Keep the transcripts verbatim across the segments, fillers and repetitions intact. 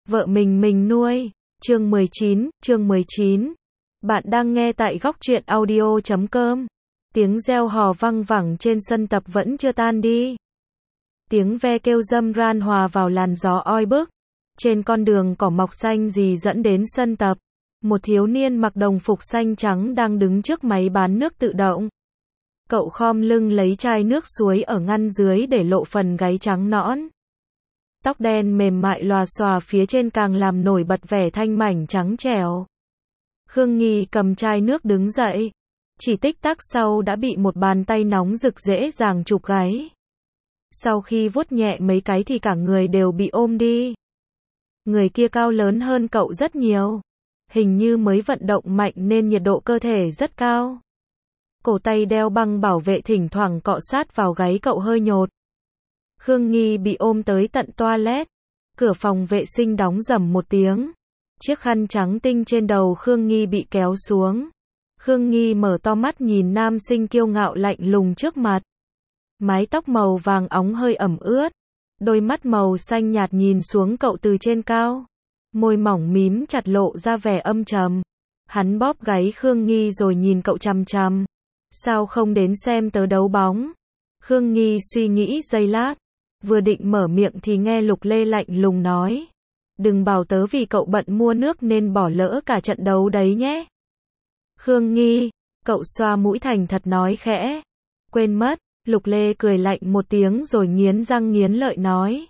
vợ mình mình nuôi. Chương mười chín, chương mười chín. Bạn đang nghe tại góc truyện audio chấm com. Tiếng reo hò văng vẳng trên sân tập vẫn chưa tan đi. Tiếng ve kêu râm ran hòa vào làn gió oi bức. Trên con đường cỏ mọc xanh rì dẫn đến sân tập. Một thiếu niên mặc đồng phục xanh trắng đang đứng trước máy bán nước tự động. Cậu khom lưng lấy chai nước suối ở ngăn dưới để lộ phần gáy trắng nõn. Tóc đen mềm mại lòa xòa phía trên càng làm nổi bật vẻ thanh mảnh trắng trẻo. Khương Nghi cầm chai nước đứng dậy. Chỉ tích tắc sau đã bị một bàn tay nóng rực dễ dàng chụp gáy. Sau khi vuốt nhẹ mấy cái thì cả người đều bị ôm đi. Người kia cao lớn hơn cậu rất nhiều. Hình như mới vận động mạnh nên nhiệt độ cơ thể rất cao. Cổ tay đeo băng bảo vệ thỉnh thoảng cọ sát vào gáy cậu hơi nhột. Khương Nghi bị ôm tới tận toilet. Cửa phòng vệ sinh đóng rầm một tiếng. Chiếc khăn trắng tinh trên đầu Khương Nghi bị kéo xuống. Khương Nghi mở to mắt nhìn nam sinh kiêu ngạo lạnh lùng trước mặt. Mái tóc màu vàng óng hơi ẩm ướt. Đôi mắt màu xanh nhạt nhìn xuống cậu từ trên cao. Môi mỏng mím chặt lộ ra vẻ âm trầm. Hắn bóp gáy Khương Nghi rồi nhìn cậu chằm chằm. Sao không đến xem tớ đấu bóng? Khương Nghi suy nghĩ giây lát. Vừa định mở miệng thì nghe Lục Lê lạnh lùng nói. Đừng bảo tớ vì cậu bận mua nước nên bỏ lỡ cả trận đấu đấy nhé. Khương Nghi, cậu xoa mũi thành thật nói khẽ. Quên mất, Lục Lê cười lạnh một tiếng rồi nghiến răng nghiến lợi nói.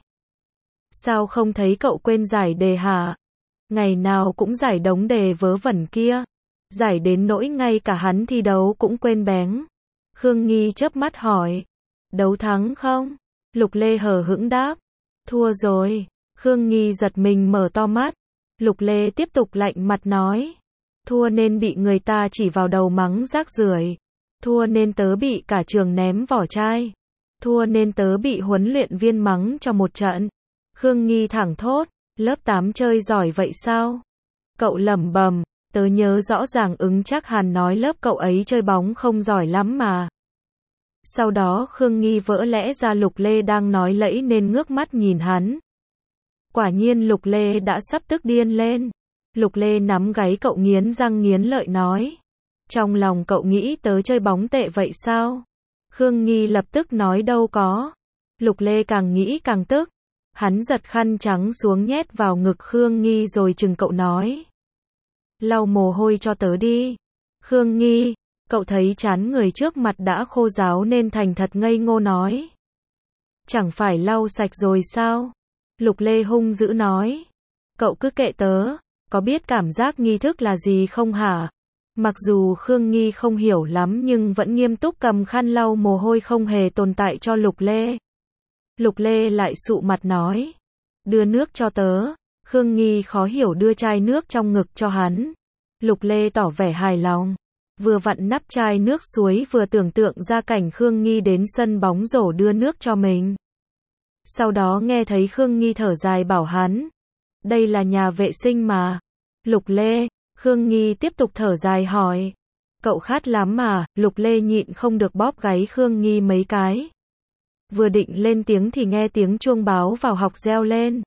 Sao không thấy cậu quên giải đề hả? Ngày nào cũng giải đống đề vớ vẩn kia. Giải đến nỗi ngay cả hắn thi đấu cũng quên bén. Khương Nghi chớp mắt hỏi. Đấu thắng không? Lục Lê hờ hững đáp. Thua rồi. Khương Nghi giật mình mở to mắt. Lục Lê tiếp tục lạnh mặt nói. Thua nên bị người ta chỉ vào đầu mắng rác rưởi. Thua nên tớ bị cả trường ném vỏ chai. Thua nên tớ bị huấn luyện viên mắng cho một trận. Khương Nghi thẳng thốt. Lớp tám chơi giỏi vậy sao? Cậu lẩm bẩm. Tớ nhớ rõ ràng ứng chắc Hàn nói lớp cậu ấy chơi bóng không giỏi lắm mà. Sau đó Khương Nghi vỡ lẽ ra Lục Lê đang nói lẫy nên ngước mắt nhìn hắn. Quả nhiên Lục Lê đã sắp tức điên lên. Lục Lê nắm gáy cậu nghiến răng nghiến lợi nói. Trong lòng cậu nghĩ tớ chơi bóng tệ vậy sao? Khương Nghi lập tức nói đâu có. Lục Lê càng nghĩ càng tức. Hắn giật khăn trắng xuống nhét vào ngực Khương Nghi rồi chừng cậu nói. Lau mồ hôi cho tớ đi. Khương Nghi, cậu thấy chán người trước mặt đã khô ráo nên thành thật ngây ngô nói. Chẳng phải lau sạch rồi sao? Lục Lê hung dữ nói. Cậu cứ kệ tớ, có biết cảm giác nghi thức là gì không hả? Mặc dù Khương Nghi không hiểu lắm nhưng vẫn nghiêm túc cầm khăn lau mồ hôi không hề tồn tại cho Lục Lê. Lục Lê lại sụ mặt nói. Đưa nước cho tớ. Khương Nghi khó hiểu đưa chai nước trong ngực cho hắn. Lục Lê tỏ vẻ hài lòng. Vừa vặn nắp chai nước suối vừa tưởng tượng ra cảnh Khương Nghi đến sân bóng rổ đưa nước cho mình. Sau đó nghe thấy Khương Nghi thở dài bảo hắn. Đây là nhà vệ sinh mà. Lục Lê, Khương Nghi tiếp tục thở dài hỏi. Cậu khát lắm mà, Lục Lê nhịn không được bóp gáy Khương Nghi mấy cái. Vừa định lên tiếng thì nghe tiếng chuông báo vào học reo lên.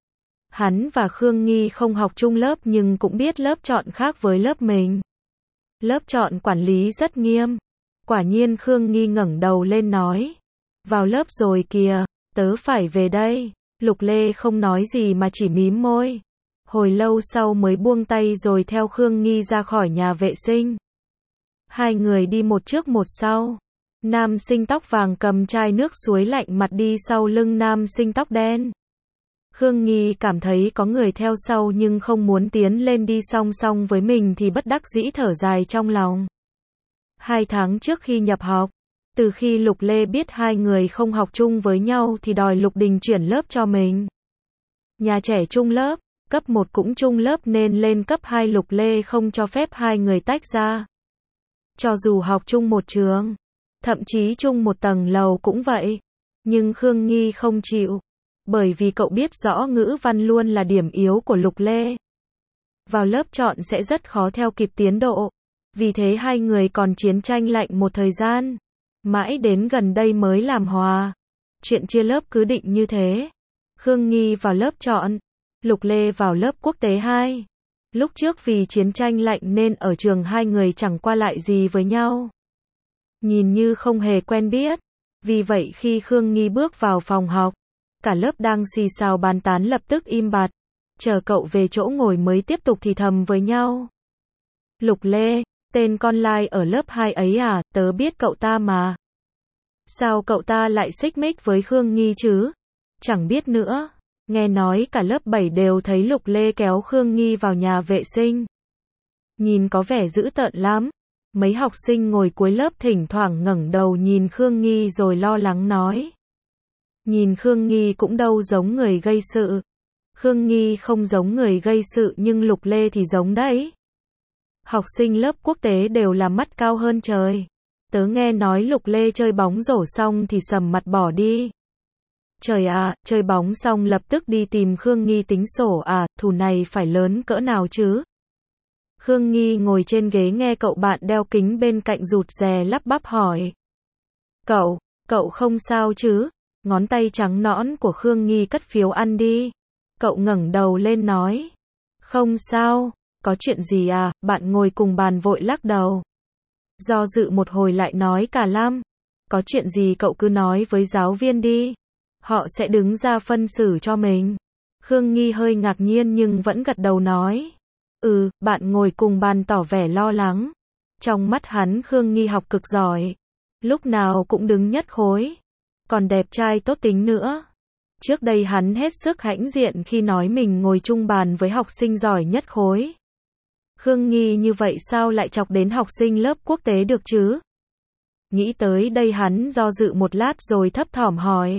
Hắn và Khương Nghi không học chung lớp nhưng cũng biết lớp chọn khác với lớp mình. Lớp chọn quản lý rất nghiêm. Quả nhiên Khương Nghi ngẩng đầu lên nói. Vào lớp rồi kìa, tớ phải về đây. Lục Lê không nói gì mà chỉ mím môi. Hồi lâu sau mới buông tay rồi theo Khương Nghi ra khỏi nhà vệ sinh. Hai người đi một trước một sau. Nam sinh tóc vàng cầm chai nước suối lạnh mặt đi sau lưng nam sinh tóc đen. Khương Nghi cảm thấy có người theo sau nhưng không muốn tiến lên đi song song với mình thì bất đắc dĩ thở dài trong lòng. Hai tháng trước khi nhập học, từ khi Lục Lê biết hai người không học chung với nhau thì đòi Lục Đình chuyển lớp cho mình. Nhà trẻ chung lớp, cấp một cũng chung lớp nên lên cấp hai Lục Lê không cho phép hai người tách ra. Cho dù học chung một trường, thậm chí chung một tầng lầu cũng vậy. Nhưng Khương Nghi không chịu. Bởi vì cậu biết rõ ngữ văn luôn là điểm yếu của Lục Lê. Vào lớp chọn sẽ rất khó theo kịp tiến độ. Vì thế hai người còn chiến tranh lạnh một thời gian. Mãi đến gần đây mới làm hòa. Chuyện chia lớp cứ định như thế. Khương Nghi vào lớp chọn. Lục Lê vào lớp quốc tế hai. Lúc trước vì chiến tranh lạnh nên ở trường hai người chẳng qua lại gì với nhau. Nhìn như không hề quen biết. Vì vậy khi Khương Nghi bước vào phòng học, cả lớp đang xì xào bàn tán lập tức im bặt. Chờ cậu về chỗ ngồi mới tiếp tục thì thầm với nhau. Lục Lê, tên con lai ở lớp hai ấy à, tớ biết cậu ta mà. Sao cậu ta lại xích mích với Khương Nghi chứ? Chẳng biết nữa. Nghe nói cả lớp bảy đều thấy Lục Lê kéo Khương Nghi vào nhà vệ sinh. Nhìn có vẻ dữ tợn lắm. Mấy học sinh ngồi cuối lớp thỉnh thoảng ngẩng đầu nhìn Khương Nghi rồi lo lắng nói. Nhìn Khương Nghi cũng đâu giống người gây sự. Khương Nghi không giống người gây sự nhưng Lục Lê thì giống đấy. Học sinh lớp quốc tế đều là mắt cao hơn trời. Tớ nghe nói Lục Lê chơi bóng rổ xong thì sầm mặt bỏ đi. Trời à, chơi bóng xong lập tức đi tìm Khương Nghi tính sổ à, thù này phải lớn cỡ nào chứ? Khương Nghi ngồi trên ghế nghe cậu bạn đeo kính bên cạnh rụt rè lắp bắp hỏi. Cậu, cậu không sao chứ? Ngón tay trắng nõn của Khương Nghi cất phiếu ăn đi. Cậu ngẩng đầu lên nói. Không sao, có chuyện gì à? Bạn ngồi cùng bàn vội lắc đầu. Do dự một hồi lại nói cả lăm. Có chuyện gì cậu cứ nói với giáo viên đi. Họ sẽ đứng ra phân xử cho mình. Khương Nghi hơi ngạc nhiên nhưng vẫn gật đầu nói. Ừ, bạn ngồi cùng bàn tỏ vẻ lo lắng. Trong mắt hắn Khương Nghi học cực giỏi. Lúc nào cũng đứng nhất khối. Còn đẹp trai tốt tính nữa. Trước đây hắn hết sức hãnh diện khi nói mình ngồi chung bàn với học sinh giỏi nhất khối. Khương Nghi như vậy sao lại chọc đến học sinh lớp quốc tế được chứ? Nghĩ tới đây hắn do dự một lát rồi thấp thỏm hỏi.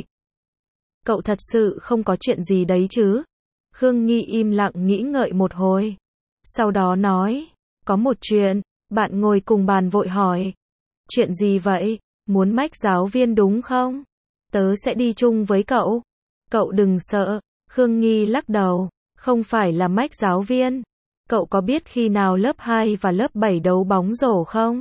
Cậu thật sự không có chuyện gì đấy chứ? Khương Nghi im lặng nghĩ ngợi một hồi. Sau đó nói, có một chuyện. Bạn ngồi cùng bàn vội hỏi. Chuyện gì vậy? Muốn mách giáo viên đúng không? Tớ sẽ đi chung với cậu. Cậu đừng sợ. Khương Nghi lắc đầu. Không phải là mách giáo viên. Cậu có biết khi nào lớp hai và lớp bảy đấu bóng rổ không?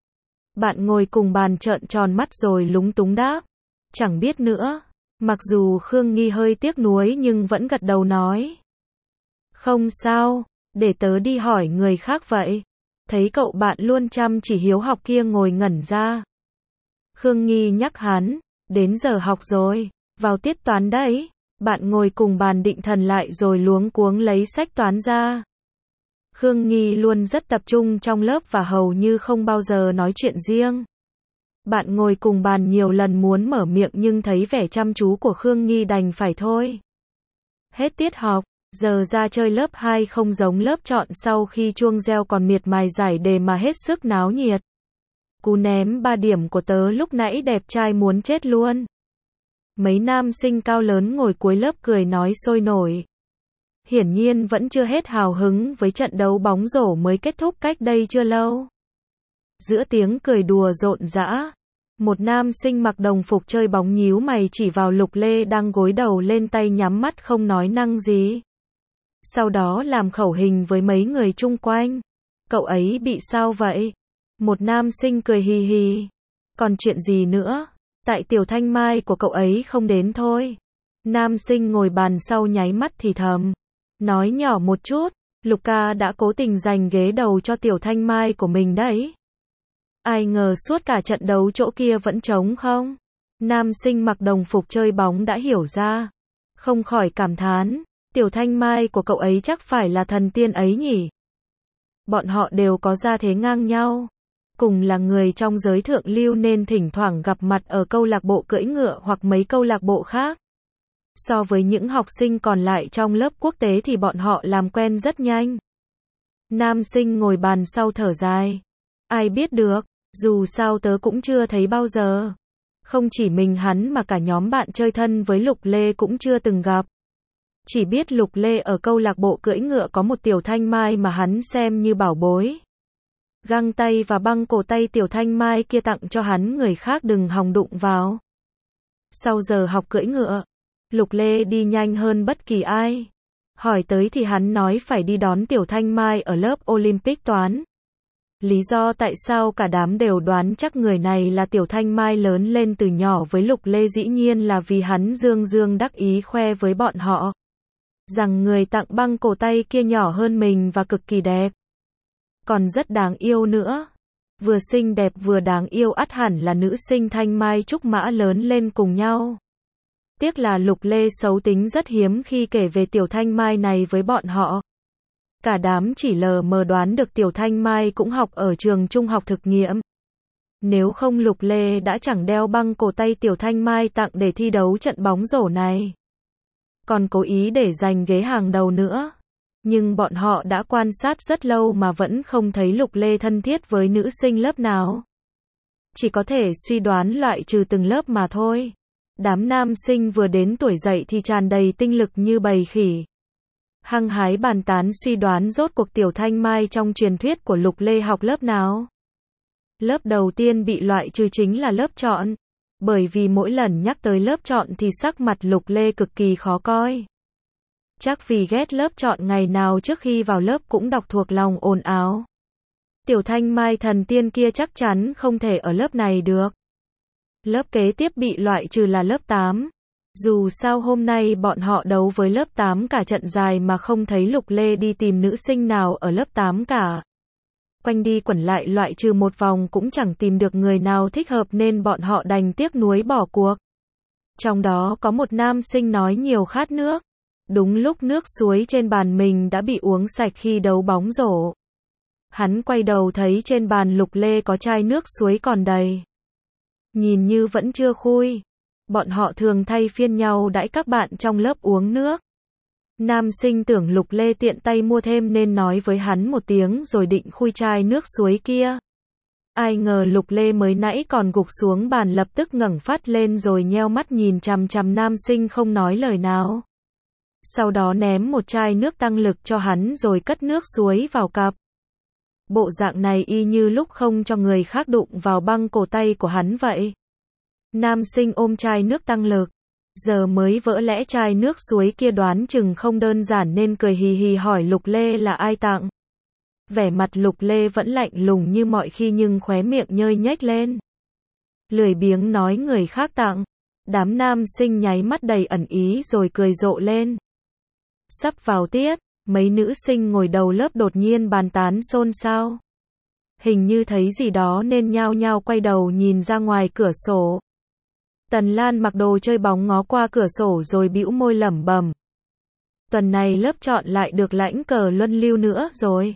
Bạn ngồi cùng bàn trợn tròn mắt rồi lúng túng đáp. Chẳng biết nữa. Mặc dù Khương Nghi hơi tiếc nuối nhưng vẫn gật đầu nói. Không sao, để tớ đi hỏi người khác vậy. Thấy cậu bạn luôn chăm chỉ hiếu học kia ngồi ngẩn ra. Khương Nghi nhắc hắn, đến giờ học rồi, vào tiết toán đấy. Bạn ngồi cùng bàn định thần lại rồi luống cuống lấy sách toán ra. Khương Nghi luôn rất tập trung trong lớp và hầu như không bao giờ nói chuyện riêng. Bạn ngồi cùng bàn nhiều lần muốn mở miệng nhưng thấy vẻ chăm chú của Khương Nghi đành phải thôi. Hết tiết học, giờ ra chơi lớp hai không giống lớp chọn sau khi chuông reo còn miệt mài giải đề mà hết sức náo nhiệt. Cú ném ba điểm của tớ lúc nãy đẹp trai muốn chết luôn. Mấy nam sinh cao lớn ngồi cuối lớp cười nói sôi nổi. Hiển nhiên vẫn chưa hết hào hứng với trận đấu bóng rổ mới kết thúc cách đây chưa lâu. Giữa tiếng cười đùa rộn rã, một nam sinh mặc đồng phục chơi bóng nhíu mày chỉ vào Lục Lê đang gối đầu lên tay nhắm mắt không nói năng gì. Sau đó làm khẩu hình với mấy người chung quanh. Cậu ấy bị sao vậy? Một nam sinh cười hì hì. Còn chuyện gì nữa? Tại Tiểu Thanh Mai của cậu ấy không đến thôi. Nam sinh ngồi bàn sau nháy mắt thì thầm. Nói nhỏ một chút, Luca đã cố tình giành ghế đầu cho Tiểu Thanh Mai của mình đấy. Ai ngờ suốt cả trận đấu chỗ kia vẫn trống không? Nam sinh mặc đồng phục chơi bóng đã hiểu ra. Không khỏi cảm thán, Tiểu Thanh Mai của cậu ấy chắc phải là thần tiên ấy nhỉ? Bọn họ đều có gia thế ngang nhau. Cùng là người trong giới thượng lưu nên thỉnh thoảng gặp mặt ở câu lạc bộ cưỡi ngựa hoặc mấy câu lạc bộ khác. So với những học sinh còn lại trong lớp quốc tế thì bọn họ làm quen rất nhanh. Nam sinh ngồi bàn sau thở dài. Ai biết được, dù sao tớ cũng chưa thấy bao giờ. Không chỉ mình hắn mà cả nhóm bạn chơi thân với Lục Lê cũng chưa từng gặp. Chỉ biết Lục Lê ở câu lạc bộ cưỡi ngựa có một Tiểu Thanh Mai mà hắn xem như bảo bối. Găng tay và băng cổ tay Tiểu Thanh Mai kia tặng cho hắn người khác đừng hòng đụng vào. Sau giờ học cưỡi ngựa, Lục Lê đi nhanh hơn bất kỳ ai. Hỏi tới thì hắn nói phải đi đón Tiểu Thanh Mai ở lớp Olympic toán. Lý do tại sao cả đám đều đoán chắc người này là Tiểu Thanh Mai lớn lên từ nhỏ với Lục Lê dĩ nhiên là vì hắn dương dương đắc ý khoe với bọn họ. rằng người tặng băng cổ tay kia nhỏ hơn mình và cực kỳ đẹp. Còn rất đáng yêu nữa. Vừa xinh đẹp vừa đáng yêu, ắt hẳn là nữ sinh Thanh Mai Trúc Mã lớn lên cùng nhau. Tiếc là Lục Lê xấu tính rất hiếm khi kể về Tiểu Thanh Mai này với bọn họ. Cả đám chỉ lờ mờ đoán được Tiểu Thanh Mai cũng học ở trường trung học thực nghiệm. Nếu không Lục Lê đã chẳng đeo băng cổ tay Tiểu Thanh Mai tặng để thi đấu trận bóng rổ này. Còn cố ý để giành ghế hàng đầu nữa. Nhưng bọn họ đã quan sát rất lâu mà vẫn không thấy Lục Lê thân thiết với nữ sinh lớp nào. Chỉ có thể suy đoán loại trừ từng lớp mà thôi. Đám nam sinh vừa đến tuổi dậy thì tràn đầy tinh lực như bầy khỉ. Hăng hái bàn tán suy đoán rốt cuộc Tiểu Thanh Mai trong truyền thuyết của Lục Lê học lớp nào. Lớp đầu tiên bị loại trừ chính là lớp chọn. Bởi vì mỗi lần nhắc tới lớp chọn thì sắc mặt Lục Lê cực kỳ khó coi. Chắc vì ghét lớp chọn, ngày nào trước khi vào lớp cũng đọc thuộc lòng ồn ào. Tiểu Thanh Mai thần tiên kia chắc chắn không thể ở lớp này được. Lớp kế tiếp bị loại trừ là lớp tám. Dù sao hôm nay bọn họ đấu với lớp tám cả trận dài mà không thấy Lục Lê đi tìm nữ sinh nào ở lớp tám cả. Quanh đi quẩn lại loại trừ một vòng cũng chẳng tìm được người nào thích hợp nên bọn họ đành tiếc nuối bỏ cuộc. Trong đó có một nam sinh nói nhiều khát nước. Đúng lúc nước suối trên bàn mình đã bị uống sạch khi đấu bóng rổ. Hắn quay đầu thấy trên bàn Lục Lê có chai nước suối còn đầy. Nhìn như vẫn chưa khui. Bọn họ thường thay phiên nhau đãi các bạn trong lớp uống nước. Nam sinh tưởng Lục Lê tiện tay mua thêm nên nói với hắn một tiếng rồi định khui chai nước suối kia. Ai ngờ Lục Lê mới nãy còn gục xuống bàn lập tức ngẩng phát lên rồi nheo mắt nhìn chằm chằm nam sinh không nói lời nào. Sau đó ném một chai nước tăng lực cho hắn rồi cất nước suối vào cặp. Bộ dạng này y như lúc không cho người khác đụng vào băng cổ tay của hắn vậy. Nam sinh ôm chai nước tăng lực. Giờ mới vỡ lẽ chai nước suối kia đoán chừng không đơn giản nên cười hì hì hỏi Lục Lê là ai tặng. Vẻ mặt Lục Lê vẫn lạnh lùng như mọi khi nhưng khóe miệng nhếch nhếch lên. Lười biếng nói người khác tặng. Đám nam sinh nháy mắt đầy ẩn ý rồi cười rộ lên. Sắp vào tiết, mấy nữ sinh ngồi đầu lớp đột nhiên bàn tán xôn xao. Hình như thấy gì đó nên nhao nhao quay đầu nhìn ra ngoài cửa sổ. Tần Lan mặc đồ chơi bóng ngó qua cửa sổ rồi bĩu môi lẩm bẩm. Tuần này lớp chọn lại được lãnh cờ luân lưu nữa rồi.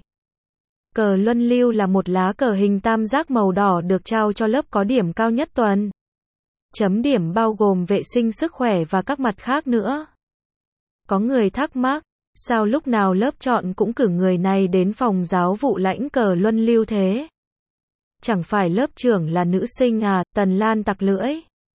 Cờ luân lưu là một lá cờ hình tam giác màu đỏ được trao cho lớp có điểm cao nhất tuần. Chấm điểm bao gồm vệ sinh sức khỏe và các mặt khác nữa. Có người thắc mắc, sao lúc nào lớp chọn cũng cử người này đến phòng giáo vụ lãnh cờ luân lưu thế? Chẳng phải lớp trưởng là nữ sinh à? Tần Lan tặc lưỡi.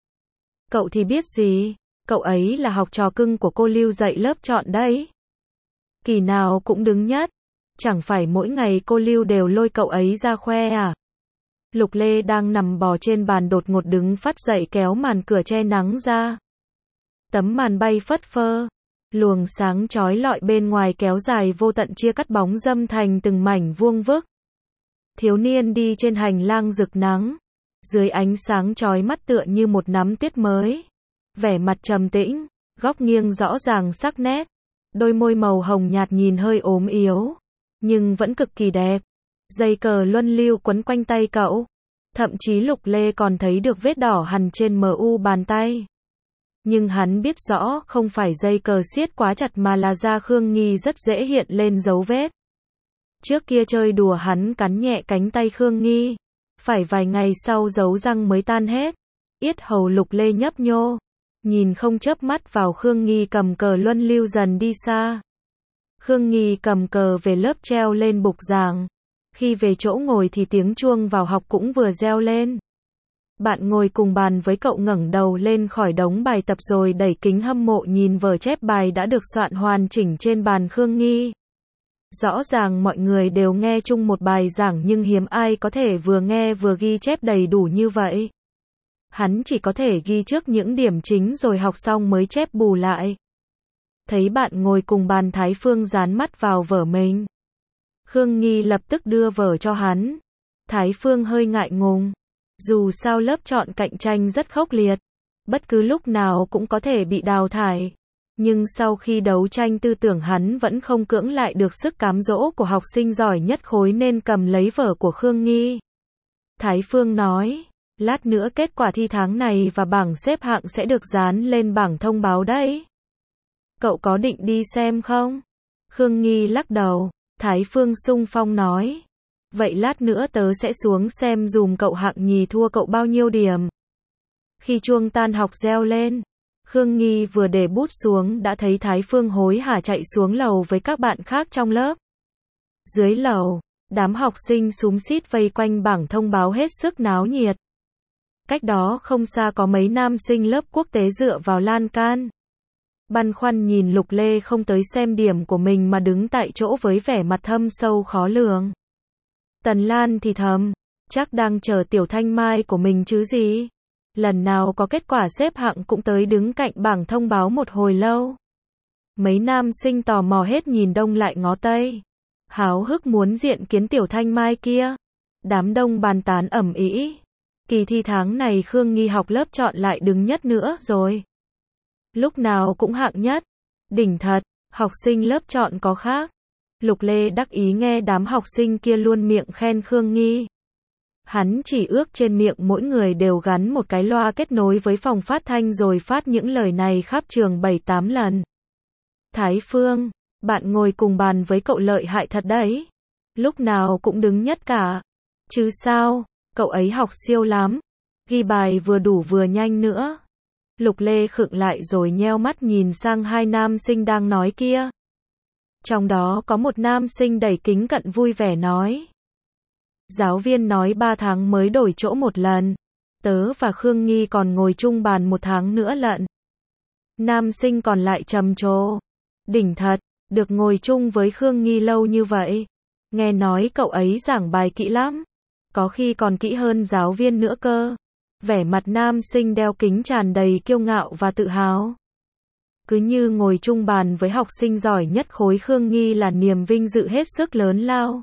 Cậu thì biết gì, cậu ấy là học trò cưng của cô Lưu dạy lớp chọn đấy. Kỳ nào cũng đứng nhất, chẳng phải mỗi ngày cô Lưu đều lôi cậu ấy ra khoe à? Lục Lê đang nằm bò trên bàn đột ngột đứng phát dậy kéo màn cửa che nắng ra. Tấm màn bay phất phơ, luồng sáng chói lọi bên ngoài kéo dài vô tận chia cắt bóng dâm thành từng mảnh vuông vức. Thiếu niên đi trên hành lang rực nắng. Dưới ánh sáng chói mắt tựa như một nắm tuyết mới. Vẻ mặt trầm tĩnh, góc nghiêng rõ ràng sắc nét. Đôi môi màu hồng nhạt nhìn hơi ốm yếu, nhưng vẫn cực kỳ đẹp. Dây cờ luân lưu quấn quanh tay cậu. Thậm chí Lục Lê còn thấy được vết đỏ hằn trên mu bàn tay. Nhưng hắn biết rõ không phải dây cờ siết quá chặt mà là da Khương Nghi rất dễ hiện lên dấu vết. Trước kia chơi đùa hắn cắn nhẹ cánh tay Khương Nghi. Phải vài ngày sau dấu răng mới tan hết. Yết hầu Lục Lê nhấp nhô. Nhìn không chớp mắt vào Khương Nghi cầm cờ luân lưu dần đi xa. Khương Nghi cầm cờ về lớp treo lên bục giảng. Khi về chỗ ngồi thì tiếng chuông vào học cũng vừa reo lên. Bạn ngồi cùng bàn với cậu ngẩng đầu lên khỏi đống bài tập rồi đẩy kính hâm mộ nhìn vở chép bài đã được soạn hoàn chỉnh trên bàn Khương Nghi. Rõ ràng mọi người đều nghe chung một bài giảng nhưng hiếm ai có thể vừa nghe vừa ghi chép đầy đủ như vậy. Hắn chỉ có thể ghi trước những điểm chính rồi học xong mới chép bù lại. Thấy bạn ngồi cùng bàn Thái Phương dán mắt vào vở mình. Khương Nghi lập tức đưa vở cho hắn. Thái Phương hơi ngại ngùng. Dù sao lớp chọn cạnh tranh rất khốc liệt. Bất cứ lúc nào cũng có thể bị đào thải. Nhưng sau khi đấu tranh tư tưởng hắn vẫn không cưỡng lại được sức cám dỗ của học sinh giỏi nhất khối nên cầm lấy vở của Khương Nghi. Thái Phương nói, lát nữa kết quả thi tháng này và bảng xếp hạng sẽ được dán lên bảng thông báo đấy. Cậu có định đi xem không? Khương Nghi lắc đầu. Thái Phương xung phong nói, vậy lát nữa tớ sẽ xuống xem dùm cậu hạng nhì thua cậu bao nhiêu điểm. Khi chuông tan học reo lên, Khương Nghi vừa để bút xuống đã thấy Thái Phương hối hả chạy xuống lầu với các bạn khác trong lớp. Dưới lầu, đám học sinh xúm xít vây quanh bảng thông báo hết sức náo nhiệt. Cách đó không xa có mấy nam sinh lớp quốc tế dựa vào lan can. Băn khoăn nhìn Lục Lê không tới xem điểm của mình mà đứng tại chỗ với vẻ mặt thâm sâu khó lường. Tần Lan thì thầm, chắc đang chờ Tiểu Thanh Mai của mình chứ gì. Lần nào có kết quả xếp hạng cũng tới đứng cạnh bảng thông báo một hồi lâu. Mấy nam sinh tò mò hết nhìn đông lại ngó tây. Háo hức muốn diện kiến Tiểu Thanh Mai kia. Đám đông bàn tán ầm ĩ. Kỳ thi tháng này Khương Nghi học lớp chọn lại đứng nhất nữa rồi. Lúc nào cũng hạng nhất. Đỉnh thật, học sinh lớp chọn có khác. Lục Lê đắc ý nghe đám học sinh kia luôn miệng khen Khương Nghi. Hắn chỉ ước trên miệng mỗi người đều gắn một cái loa kết nối với phòng phát thanh rồi phát những lời này khắp trường bảy tám lần. Thái Phương, bạn ngồi cùng bàn với cậu lợi hại thật đấy. Lúc nào cũng đứng nhất cả. Chứ sao, cậu ấy học siêu lắm. Ghi bài vừa đủ vừa nhanh nữa. Lục Lê khựng lại rồi nheo mắt nhìn sang hai nam sinh đang nói kia. Trong đó có một nam sinh đẩy kính cận vui vẻ nói. Giáo viên nói ba tháng mới đổi chỗ một lần. Tớ và Khương Nghi còn ngồi chung bàn một tháng nữa lận. Nam sinh còn lại trầm trồ. Đỉnh thật, được ngồi chung với Khương Nghi lâu như vậy. Nghe nói cậu ấy giảng bài kỹ lắm. Có khi còn kỹ hơn giáo viên nữa cơ. Vẻ mặt nam sinh đeo kính tràn đầy kiêu ngạo và tự hào. Cứ như ngồi chung bàn với học sinh giỏi nhất khối Khương Nghi là niềm vinh dự hết sức lớn lao.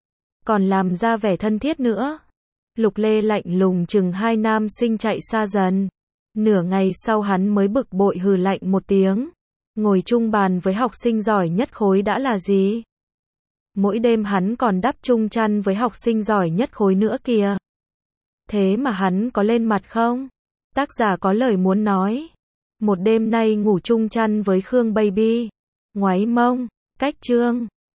Còn làm ra vẻ thân thiết nữa. Lục Lê lạnh lùng chừng hai nam sinh chạy xa dần. Nửa ngày sau hắn mới bực bội hừ lạnh một tiếng. Ngồi chung bàn với học sinh giỏi nhất khối đã là gì? Mỗi đêm hắn còn đắp chung chăn với học sinh giỏi nhất khối nữa kìa. Thế mà hắn có lên mặt không? Tác giả có lời muốn nói. Một đêm nay ngủ chung chăn với Khương Baby. Ngoáy mông, cách chương.